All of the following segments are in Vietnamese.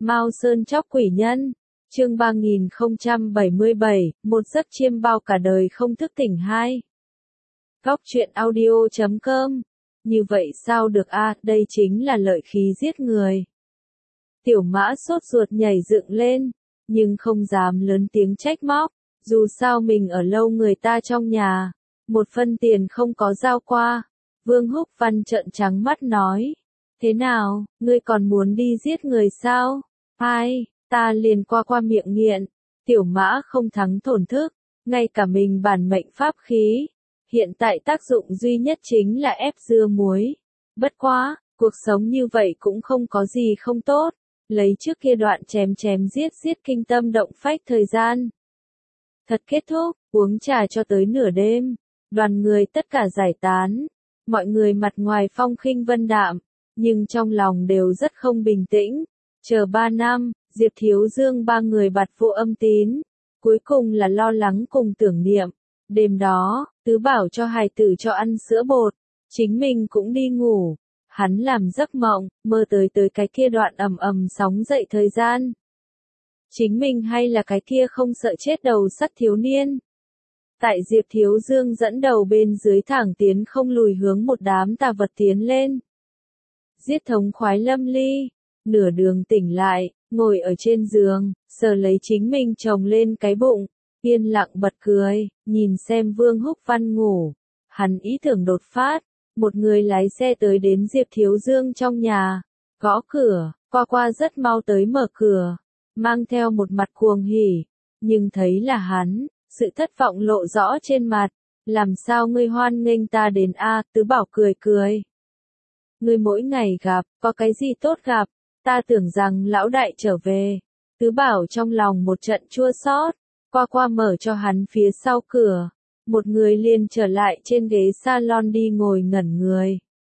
Mao Sơn Chóc Quỷ Nhân, chương 3077, một giấc chiêm bao cả đời không thức tỉnh 2. Góc truyện audio.com. Như vậy sao được a, đây chính là lợi khí giết người. Tiểu Mã sốt ruột nhảy dựng lên, nhưng không dám lớn tiếng trách móc, dù sao mình ở lâu người ta trong nhà, một phân tiền không có giao qua. Vương Húc Văn trợn trắng mắt nói, thế nào, ngươi còn muốn đi giết người sao? Ai, ta liền qua miệng nghiện. Tiểu Mã không thắng thổn thức, ngay cả mình bản mệnh pháp khí. Hiện tại tác dụng duy nhất chính là ép dưa muối. Bất quá, cuộc sống như vậy cũng không có gì không tốt. Lấy trước kia đoạn chém giết kinh tâm động phách thời gian. Thật kết thúc, uống trà cho tới nửa đêm. Đoàn người tất cả giải tán. Mọi người mặt ngoài phong khinh vân đạm, nhưng trong lòng đều rất không bình tĩnh. Chờ 3 năm, Diệp Thiếu Dương ba người bặt vô âm tín. Cuối cùng là lo lắng cùng tưởng niệm. Đêm đó, Tứ bảo cho hài tử cho ăn sữa bột. Chính mình cũng đi ngủ. Hắn làm giấc mộng, mơ tới cái kia đoạn ầm sóng dậy thời gian. Chính mình hay là cái kia không sợ chết đầu sắt thiếu niên. Tại Diệp Thiếu Dương dẫn đầu bên dưới thẳng tiến không lùi hướng một đám tà vật tiến lên. Giết thống khoái lâm ly, nửa đường tỉnh lại, ngồi ở trên giường, sờ lấy chính mình chồng lên cái bụng, yên lặng bật cười, nhìn xem Vương Húc Văn ngủ. Hắn ý tưởng đột phát, một người lái xe tới đến Diệp Thiếu Dương trong nhà, gõ cửa, qua rất mau tới mở cửa, mang theo một mặt cuồng hỉ, nhưng thấy là hắn. Sự thất vọng lộ rõ trên mặt, làm sao ngươi hoan nghênh ta đến a? Tứ bảo cười. Ngươi mỗi ngày gặp, có cái gì tốt gặp, ta tưởng rằng lão đại trở về. Tứ bảo trong lòng một trận chua xót, qua mở cho hắn phía sau cửa, một người liền trở lại trên ghế salon đi ngồi ngẩn người.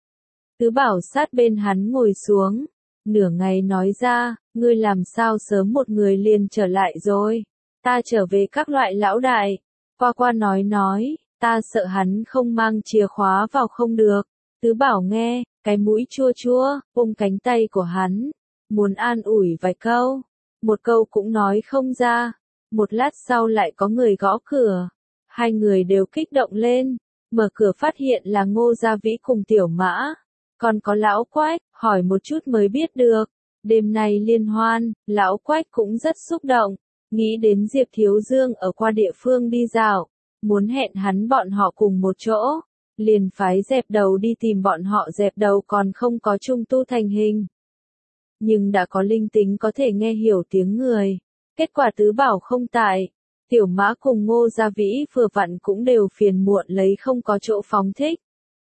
Tứ bảo sát bên hắn ngồi xuống, nửa ngày nói ra, ngươi làm sao sớm một người liền trở lại rồi. Ta trở về các loại lão đại. Qua nói, ta sợ hắn không mang chìa khóa vào không được. Tứ bảo nghe, cái mũi chua, ôm cánh tay của hắn. Muốn an ủi vài câu. Một câu cũng nói không ra. Một lát sau lại có người gõ cửa. Hai người đều kích động lên. Mở cửa phát hiện là Ngô Gia Vĩ cùng Tiểu Mã. Còn có lão Quách, hỏi một chút mới biết được. Đêm nay liên hoan, lão Quách cũng rất xúc động. Nghĩ đến Diệp Thiếu Dương ở qua địa phương đi dạo, muốn hẹn hắn bọn họ cùng một chỗ, liền phái dẹp đầu đi tìm bọn họ. Dẹp đầu còn không có trung tu thành hình, nhưng đã có linh tính có thể nghe hiểu tiếng người. Kết quả Tứ bảo không tại, Tiểu Mã cùng Ngô Gia Vĩ vừa vặn cũng đều phiền muộn lấy không có chỗ phóng thích.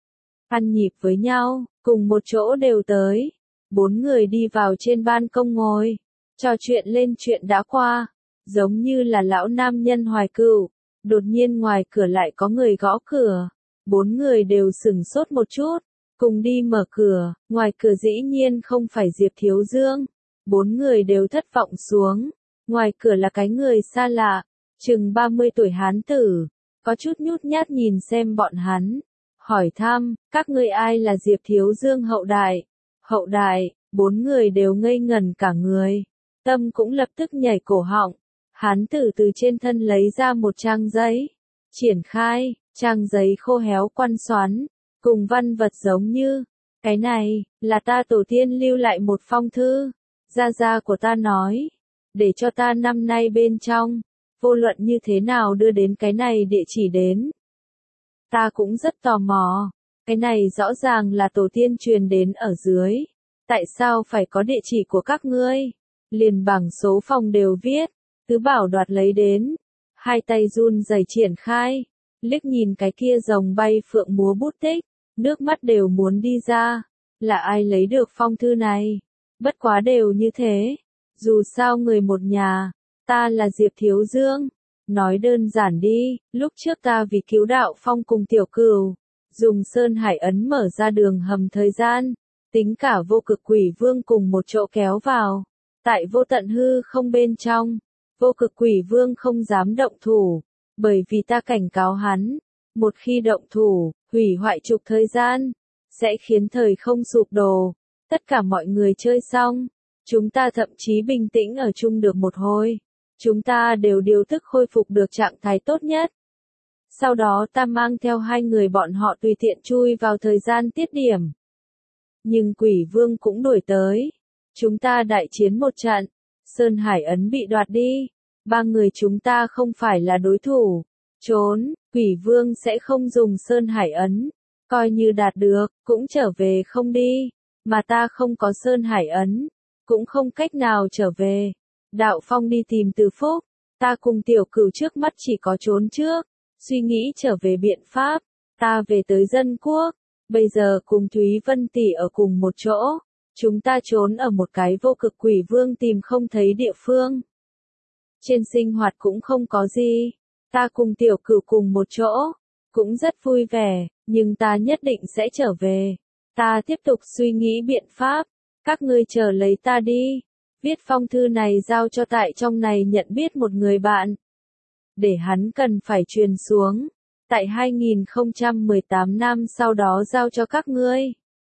Ăn nhịp với nhau, cùng một chỗ đều tới. 4 người đi vào trên ban công ngồi, trò chuyện lên chuyện đã qua. Giống như là lão nam nhân hoài cựu, đột nhiên ngoài cửa lại có người gõ cửa. 4 người đều sửng sốt một chút, cùng đi mở cửa, ngoài cửa dĩ nhiên không phải Diệp Thiếu Dương. 4 người đều thất vọng xuống, ngoài cửa là cái người xa lạ, chừng 30 tuổi hán tử, có chút nhút nhát nhìn xem bọn hắn, hỏi thăm, các ngươi ai là Diệp Thiếu Dương hậu đại? Hậu đại, 4 người đều ngây ngẩn cả người, tâm cũng lập tức nhảy cổ họng. Hán tử từ trên thân lấy ra một trang giấy, triển khai, trang giấy khô héo quăn xoắn, cùng văn vật giống như, cái này, là ta tổ tiên lưu lại một phong thư, gia của ta nói, để cho ta năm nay bên trong, vô luận như thế nào đưa đến cái này địa chỉ đến. Ta cũng rất tò mò, cái này rõ ràng là tổ tiên truyền đến ở dưới, tại sao phải có địa chỉ của các ngươi, liền bảng số phòng đều viết. Tứ bảo đoạt lấy đến, hai tay run rẩy triển khai, liếc nhìn cái kia rồng bay phượng múa bút tích, nước mắt đều muốn đi ra. Là ai lấy được phong thư này? Bất quá đều như thế, dù sao người một nhà, ta là Diệp Thiếu Dương. Nói đơn giản đi, lúc trước ta vì cứu đạo phong cùng tiểu cửu, dùng sơn hải ấn mở ra đường hầm thời gian, tính cả vô cực quỷ vương cùng một chỗ kéo vào, tại vô tận hư không bên trong. Vô cực quỷ vương không dám động thủ, bởi vì ta cảnh cáo hắn, một khi động thủ, hủy hoại trục thời gian, sẽ khiến thời không sụp đổ, tất cả mọi người chơi xong, Chúng ta thậm chí bình tĩnh ở chung được một hồi. Chúng ta đều điều tức khôi phục được trạng thái tốt nhất. Sau đó ta mang theo hai người bọn họ tùy tiện chui vào thời gian tiết điểm. Nhưng quỷ vương cũng đuổi tới. Chúng ta đại chiến một trận. Sơn Hải ấn bị đoạt đi. Ba người chúng ta không phải là đối thủ. Trốn, quỷ vương sẽ không dùng Sơn Hải ấn. Coi như đạt được, cũng trở về không đi. Mà ta không có Sơn Hải ấn. Cũng không cách nào trở về. Đạo Phong đi tìm Từ Phúc. Ta cùng Tiểu Cửu trước mắt chỉ có trốn trước. Suy nghĩ trở về biện pháp. Ta về tới dân quốc. Bây giờ cùng Thúy Vân tỷ ở cùng một chỗ. Chúng ta trốn ở một cái vô cực quỷ vương tìm không thấy địa phương. Trên sinh hoạt cũng không có gì. Ta cùng Tiểu Cửu cùng một chỗ. Cũng rất vui vẻ, nhưng ta nhất định sẽ trở về. Ta tiếp tục suy nghĩ biện pháp. Các ngươi chờ lấy ta đi. Viết phong thư này giao cho tại trong này nhận biết một người bạn. Để hắn cần phải truyền xuống. Tại 2018 năm sau đó giao cho các ngươi.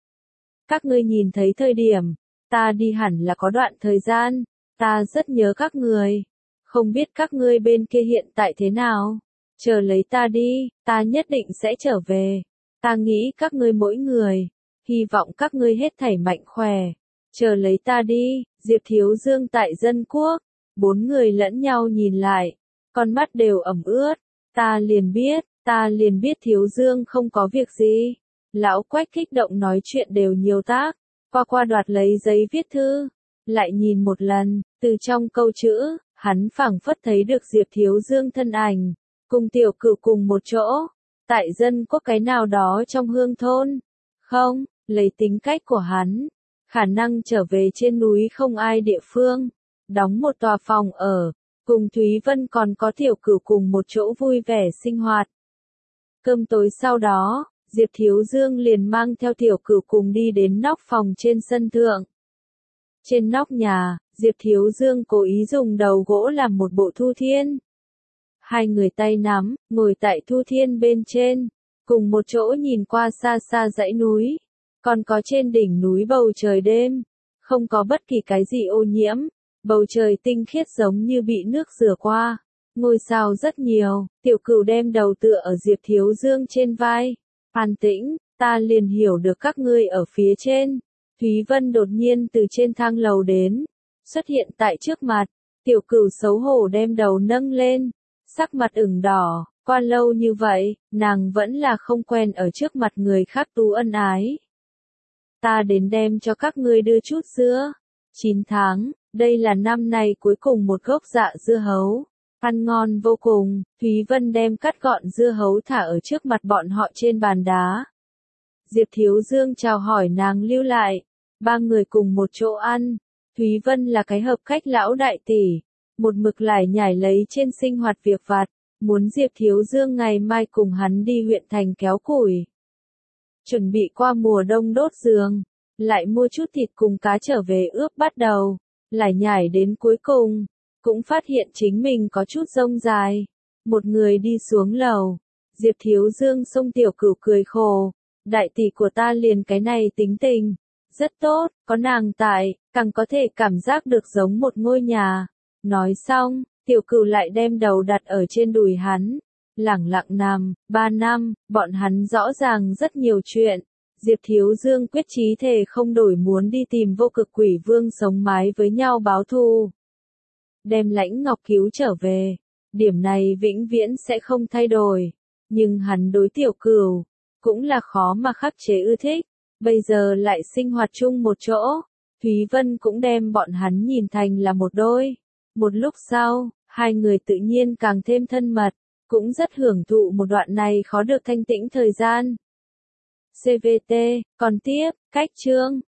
Các ngươi nhìn thấy thời điểm, ta đi hẳn là có đoạn thời gian, ta rất nhớ các người. Không biết các ngươi bên kia hiện tại thế nào? Chờ lấy ta đi, ta nhất định sẽ trở về. Ta nghĩ các ngươi mỗi người, hy vọng các ngươi hết thảy mạnh khỏe. Chờ lấy ta đi, Diệp Thiếu Dương tại dân quốc. Bốn người lẫn nhau nhìn lại, con mắt đều ẩm ướt. Ta liền biết Thiếu Dương không có việc gì. Lão Quách kích động nói chuyện đều nhiều tác, qua đoạt lấy giấy viết thư, lại nhìn một lần, từ trong câu chữ, hắn phảng phất thấy được Diệp Thiếu Dương thân ảnh, cùng Tiểu Cửu cùng một chỗ, tại dân quốc cái nào đó trong hương thôn. Không, lấy tính cách của hắn, khả năng trở về trên núi không ai địa phương, đóng một tòa phòng ở, cùng Thúy Vân còn có Tiểu Cửu cùng một chỗ vui vẻ sinh hoạt. Cơm tối sau đó, Diệp Thiếu Dương liền mang theo Tiểu Cửu cùng đi đến nóc phòng trên sân thượng. Trên nóc nhà, Diệp Thiếu Dương cố ý dùng đầu gỗ làm một bộ thu thiên. Hai người tay nắm, ngồi tại thu thiên bên trên, cùng một chỗ nhìn qua xa xa dãy núi. Còn có trên đỉnh núi bầu trời đêm, không có bất kỳ cái gì ô nhiễm, bầu trời tinh khiết giống như bị nước rửa qua. Ngôi sao rất nhiều, Tiểu Cửu đem đầu tựa ở Diệp Thiếu Dương trên vai. An tĩnh, ta liền hiểu được các ngươi ở phía trên. Thúy Vân đột nhiên từ trên thang lầu đến, xuất hiện tại trước mặt. Tiểu Cửu xấu hổ đem đầu nâng lên, sắc mặt ửng đỏ. Qua lâu như vậy, nàng vẫn là không quen ở trước mặt người khác tú ân ái. Ta đến đem cho các ngươi đưa chút dưa. 9 tháng, đây là năm nay cuối cùng một gốc dạ dưa hấu. Ăn ngon vô cùng, Thúy Vân đem cắt gọn dưa hấu thả ở trước mặt bọn họ trên bàn đá. Diệp Thiếu Dương chào hỏi nàng lưu lại, ba người cùng một chỗ ăn. Thúy Vân là cái hợp khách lão đại tỷ, một mực lải nhải lấy trên sinh hoạt việc vặt, muốn Diệp Thiếu Dương ngày mai cùng hắn đi huyện thành kéo củi. Chuẩn bị qua mùa đông đốt giường, lại mua chút thịt cùng cá trở về ướp bắt đầu, lải nhải đến cuối cùng. Cũng phát hiện chính mình có chút rông dài. Một người đi xuống lầu. Diệp Thiếu Dương xông Tiểu Cửu cười khổ. Đại tỷ của ta liền cái này tính tình. Rất tốt, có nàng tại, càng có thể cảm giác được giống một ngôi nhà. Nói xong, Tiểu Cửu lại đem đầu đặt ở trên đùi hắn. Lẳng lặng nằm, 3 năm, bọn hắn rõ ràng rất nhiều chuyện. Diệp Thiếu Dương quyết chí thề không đổi muốn đi tìm vô cực quỷ vương sống mái với nhau báo thù. Đem Lãnh Ngọc cứu trở về. Điểm này vĩnh viễn sẽ không thay đổi. Nhưng hắn đối Tiểu Cửu, cũng là khó mà khắc chế ưa thích. Bây giờ lại sinh hoạt chung một chỗ. Thúy Vân cũng đem bọn hắn nhìn thành là một đôi. Một lúc sau, hai người tự nhiên càng thêm thân mật. Cũng rất hưởng thụ một đoạn này khó được thanh tĩnh thời gian. CVT, còn tiếp, cách chương.